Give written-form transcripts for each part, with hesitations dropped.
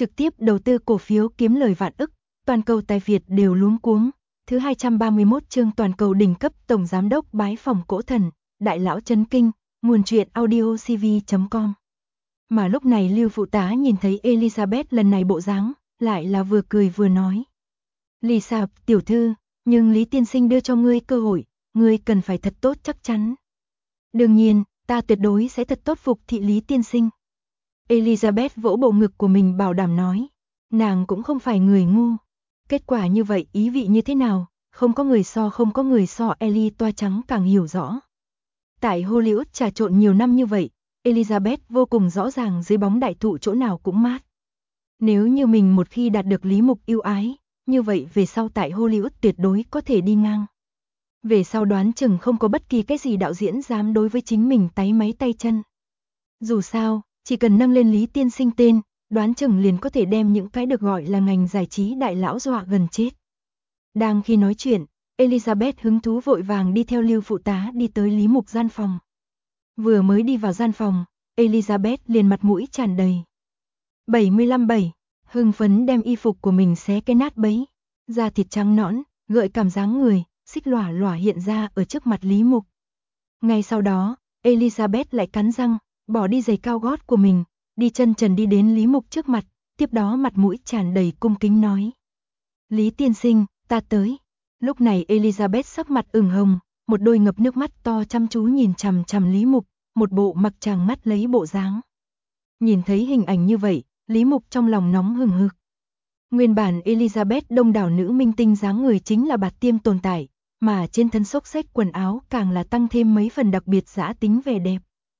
trực tiếp đầu tư cổ phiếu kiếm lời vạn ức, toàn cầu tài Việt đều luống cuống. Thứ 231 chương toàn cầu đỉnh cấp tổng giám đốc bái phòng cổ thần, đại lão chấn kinh, nguồn truyện audio cv.com. Mà lúc này Lưu phụ tá nhìn thấy Elizabeth lần này bộ dáng, lại là vừa cười vừa nói. Lisa, tiểu thư, nhưng Lý tiên sinh đưa cho ngươi cơ hội, ngươi cần phải thật tốt chắc chắn. Đương nhiên, ta tuyệt đối sẽ thật tốt phục thị Lý tiên sinh. Elizabeth vỗ bộ ngực của mình bảo đảm nói. Nàng cũng không phải người ngu. Kết quả như vậy ý vị như thế nào, không có người so Ellie toa trắng càng hiểu rõ. Tại Hollywood trà trộn nhiều năm như vậy, Elizabeth vô cùng rõ ràng dưới bóng đại thụ chỗ nào cũng mát. Nếu như mình một khi đạt được Lý Mục yêu ái, như vậy về sau tại Hollywood tuyệt đối có thể đi ngang. Về sau đoán chừng không có bất kỳ cái gì đạo diễn dám đối với chính mình táy máy tay chân. Dù sao, chỉ cần nâng lên Lý tiên sinh tên, đoán chừng liền có thể đem những cái được gọi là ngành giải trí đại lão dọa gần chết. Đang khi nói chuyện, Elizabeth hứng thú vội vàng đi theo Lưu phụ tá đi tới Lý Mục gian phòng. Vừa mới đi vào gian phòng, Elizabeth liền mặt mũi tràn đầy 75-7, hưng phấn đem y phục của mình xé cái nát bấy, da thịt trắng nõn, gợi cảm dáng người, xích lòa lòa hiện ra ở trước mặt Lý Mục. Ngay sau đó, Elizabeth lại cắn răng, bỏ đi giày cao gót của mình, đi chân trần đi đến Lý Mục trước mặt, tiếp đó mặt mũi tràn đầy cung kính nói. Lý tiên sinh, ta tới. Lúc này Elizabeth sắc mặt ửng hồng, một đôi ngập nước mắt to chăm chú nhìn chằm chằm Lý Mục, một bộ mặc tràng mắt lấy bộ dáng. Nhìn thấy hình ảnh như vậy, Lý Mục trong lòng nóng hừng hực. Nguyên bản Elizabeth đông đảo nữ minh tinh dáng người chính là bạt tiêm tồn tại, mà trên thân xốc xếch quần áo càng là tăng thêm mấy phần đặc biệt dã tính vẻ đẹp.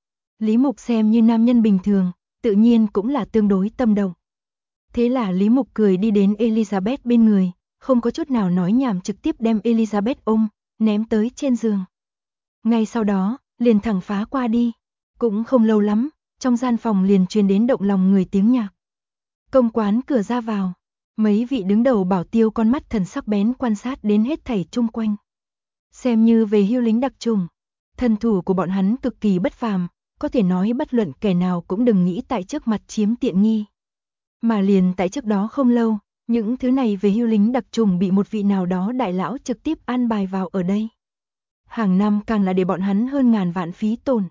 Lý Mục xem như nam nhân bình thường, tự nhiên cũng là tương đối tâm động. Thế là Lý Mục cười đi đến Elizabeth bên người, không có chút nào nói nhảm trực tiếp đem Elizabeth ôm, ném tới trên giường. Ngay sau đó, liền thẳng phá qua đi. Cũng không lâu lắm, trong gian phòng liền truyền đến động lòng người tiếng nhạc. Công quán cửa ra vào, mấy vị đứng đầu bảo tiêu con mắt thần sắc bén quan sát đến hết thảy chung quanh. Xem như về hưu lính đặc trùng, thân thủ của bọn hắn cực kỳ bất phàm, có thể nói bất luận kẻ nào cũng đừng nghĩ tại trước mặt chiếm tiện nghi. Mà liền tại trước đó không lâu, những thứ này về hưu lính đặc trùng bị một vị nào đó đại lão trực tiếp an bài vào ở đây. Hàng năm càng là để bọn hắn hơn ngàn vạn phí tổn.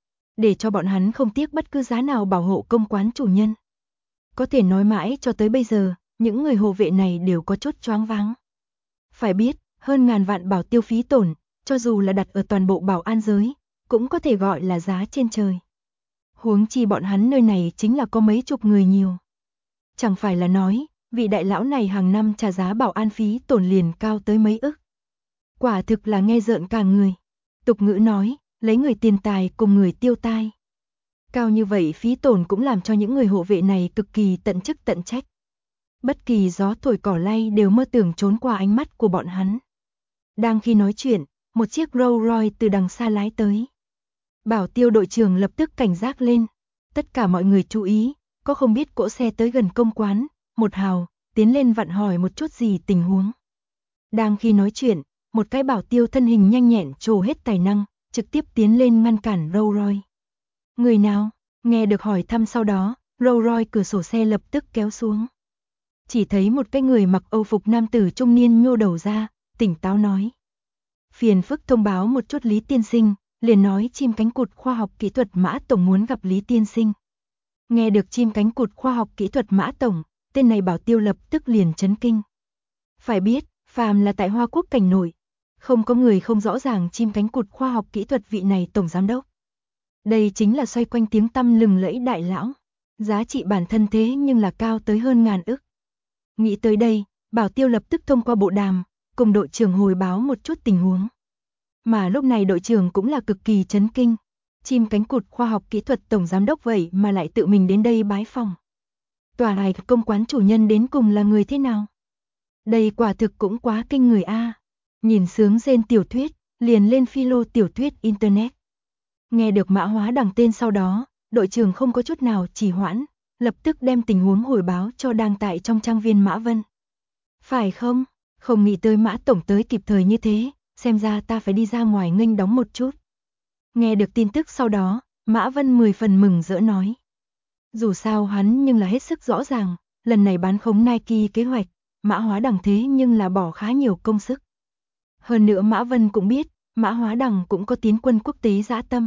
Để cho bọn hắn không tiếc bất cứ giá nào bảo hộ công quán chủ nhân. Có thể nói mãi cho tới bây giờ, những người hộ vệ này đều có chút choáng váng. Phải biết, hơn ngàn vạn bảo tiêu phí tổn, cho dù là đặt ở toàn bộ bảo an giới, cũng có thể gọi là giá trên trời. Huống chi bọn hắn nơi này chính là có mấy chục người nhiều. Chẳng phải là nói, vị đại lão này hàng năm trả giá bảo an phí tổn liền cao tới mấy ức. Quả thực là nghe rợn cả người. Tục ngữ nói, lấy người tiền tài cùng người tiêu tai. Cao như vậy phí tổn cũng làm cho những người hộ vệ này cực kỳ tận chức tận trách. Bất kỳ gió thổi cỏ lay đều mơ tưởng trốn qua ánh mắt của bọn hắn. Đang khi nói chuyện, một chiếc Rolls Royce từ đằng xa lái tới. Bảo tiêu đội trưởng lập tức cảnh giác lên. Tất cả mọi người chú ý, có không biết cỗ xe tới gần công quán, một hào, tiến lên vặn hỏi một chút gì tình huống. Đang khi nói chuyện, một cái bảo tiêu thân hình nhanh nhẹn trổ hết tài năng, trực tiếp tiến lên ngăn cản Rolls Royce. Người nào? Nghe được hỏi thăm sau đó, Rolls Royce cửa sổ xe lập tức kéo xuống. Chỉ thấy một cái người mặc Âu phục nam tử trung niên nhô đầu ra, tỉnh táo nói. Phiền phức thông báo một chút Lý tiên sinh, liền nói chim cánh cụt khoa học kỹ thuật Mã Tổng muốn gặp Lý tiên sinh. Nghe được chim cánh cụt khoa học kỹ thuật Mã Tổng, tên này bảo tiêu lập tức liền chấn kinh. Phải biết, phàm là tại Hoa Quốc cảnh nội, không có người không rõ ràng chim cánh cụt khoa học kỹ thuật vị này tổng giám đốc. Đây chính là xoay quanh tiếng tăm lừng lẫy đại lão, giá trị bản thân thế nhưng là cao tới hơn ngàn ức. Nghĩ tới đây, bảo tiêu lập tức thông qua bộ đàm, cùng đội trưởng hồi báo một chút tình huống. Mà lúc này đội trưởng cũng là cực kỳ chấn kinh. Chim cánh cụt khoa học kỹ thuật tổng giám đốc vậy mà lại tự mình đến đây bái phòng. Tòa này công quán chủ nhân đến cùng là người thế nào? Đây quả thực cũng quá kinh người a. Nhìn sướng rên tiểu thuyết, liền lên philo tiểu thuyết internet. Nghe được mã hóa đằng tên sau đó, đội trưởng không có chút nào trì hoãn, lập tức đem tình huống hồi báo cho đang tại trong trang viên Mã Vân. Phải không? Không nghĩ tới Mã Tổng tới kịp thời như thế, xem ra ta phải đi ra ngoài nghênh đón một chút. Nghe được tin tức sau đó, Mã Vân 10 phần mừng rỡ nói. Dù sao hắn nhưng là hết sức rõ ràng, lần này bán khống Nike kế hoạch, Mã Hóa Đằng thế nhưng là bỏ khá nhiều công sức. Hơn nữa Mã Vân cũng biết, Mã Hóa Đằng cũng có tiến quân quốc tế dã tâm.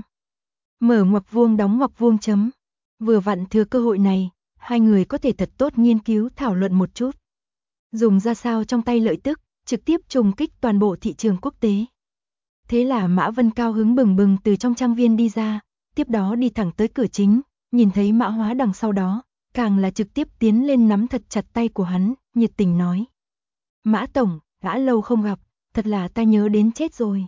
Mở ngoặc vuông đóng ngoặc vuông chấm. Vừa vặn thừa cơ hội này, hai người có thể thật tốt nghiên cứu thảo luận một chút. Dùng ra sao trong tay lợi tức, trực tiếp trùng kích toàn bộ thị trường quốc tế. Thế là Mã Vân cao hứng bừng bừng từ trong trang viên đi ra, tiếp đó đi thẳng tới cửa chính, nhìn thấy Mã Hóa Đằng sau đó, càng là trực tiếp tiến lên nắm thật chặt tay của hắn, nhiệt tình nói. Mã Tổng, đã lâu không gặp, thật là ta nhớ đến chết rồi.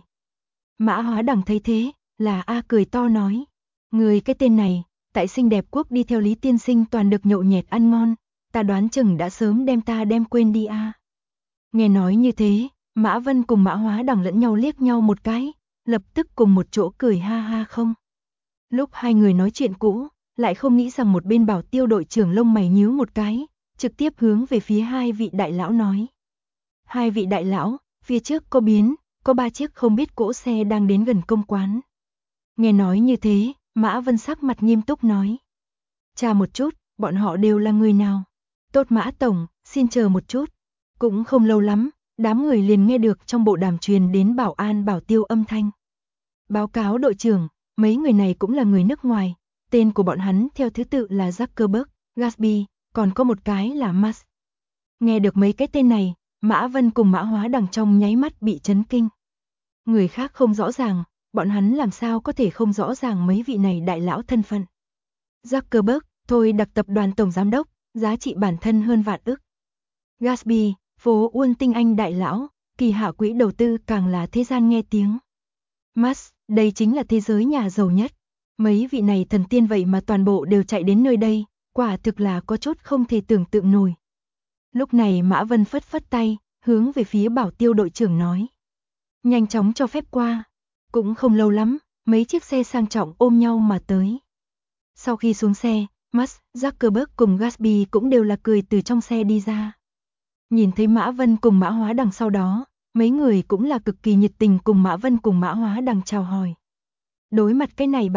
Mã Hóa Đằng thấy thế, là cười to nói. Người cái tên này, tại xinh đẹp quốc đi theo Lý Tiên Sinh toàn được nhậu nhẹt ăn ngon, ta đoán chừng đã sớm đem ta đem quên đi a. Nghe nói như thế, Mã Vân cùng Mã Hóa Đằng lẫn nhau liếc nhau một cái, lập tức cùng một chỗ cười ha ha không. Lúc hai người nói chuyện cũ, lại không nghĩ rằng một bên Bảo Tiêu đội trưởng lông mày nhíu một cái, trực tiếp hướng về phía hai vị đại lão nói. Hai vị đại lão, phía trước có biến, có 3 chiếc không biết cỗ xe đang đến gần công quán. Nghe nói như thế, Mã Vân sắc mặt nghiêm túc nói. Tra một chút, bọn họ đều là người nào? Tốt Mã Tổng, xin chờ một chút. Cũng không lâu lắm, đám người liền nghe được trong bộ đàm truyền đến Bảo An Bảo Tiêu âm thanh. Báo cáo đội trưởng, mấy người này cũng là người nước ngoài, tên của bọn hắn theo thứ tự là Zuckerberg, Gatsby, còn có một cái là Musk. Nghe được mấy cái tên này, Mã Vân cùng Mã Hóa Đằng trong nháy mắt bị chấn kinh. Người khác không rõ ràng, bọn hắn làm sao có thể không rõ ràng mấy vị này đại lão thân phận. Zuckerberg, thôi đặc tập đoàn tổng giám đốc, giá trị bản thân hơn vạn ức. Gatsby, phố Uôn tinh anh đại lão, kỳ hạ quỹ đầu tư càng là thế gian nghe tiếng. Musk, đây chính là thế giới nhà giàu nhất. Mấy vị này thần tiên vậy mà toàn bộ đều chạy đến nơi đây, quả thực là có chút không thể tưởng tượng nổi. Lúc này Mã Vân phất phất tay, hướng về phía Bảo Tiêu đội trưởng nói. Nhanh chóng cho phép qua. Cũng không lâu lắm, mấy chiếc xe sang trọng ôm nhau mà tới. Sau khi xuống xe, Musk, Zuckerberg cùng Gatsby cũng đều là cười từ trong xe đi ra. Nhìn thấy Mã Vân cùng Mã Hóa Đằng sau đó, mấy người cũng là cực kỳ nhiệt tình cùng Mã Vân cùng Mã Hóa Đằng chào hỏi. Đối mặt cái này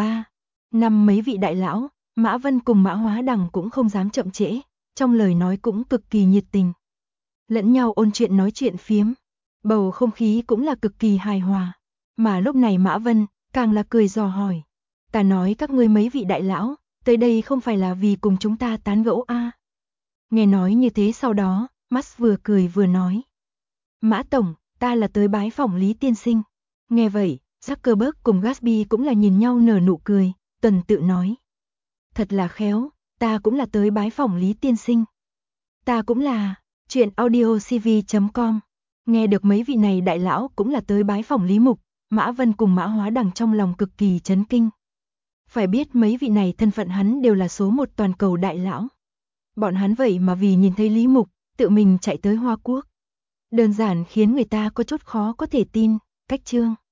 năm mấy vị đại lão, Mã Vân cùng Mã Hóa Đằng cũng không dám chậm trễ, trong lời nói cũng cực kỳ nhiệt tình. Lẫn nhau ôn chuyện nói chuyện phiếm, bầu không khí cũng là cực kỳ hài hòa. Mà lúc này Mã Vân, càng là cười dò hỏi. Ta nói các ngươi mấy vị đại lão, tới đây không phải là vì cùng chúng ta tán gẫu a? Nghe nói như thế sau đó, Musk vừa cười vừa nói. Mã Tổng, ta là tới bái phỏng Lý Tiên Sinh. Nghe vậy, Zuckerberg cùng Gatsby cũng là nhìn nhau nở nụ cười, tuần tự nói. Thật là khéo, ta cũng là tới bái phỏng Lý Tiên Sinh. Ta cũng là, chuyện audiocv.com. Nghe được mấy vị này đại lão cũng là tới bái phỏng Lý Mục, Mã Vân cùng Mã Hóa Đằng trong lòng cực kỳ chấn kinh. Phải biết mấy vị này thân phận hắn đều là số 1 toàn cầu đại lão. Bọn hắn vậy mà vì nhìn thấy Lý Mục, tự mình chạy tới Hoa Quốc. Đơn giản khiến người ta có chút khó có thể tin, cách chương.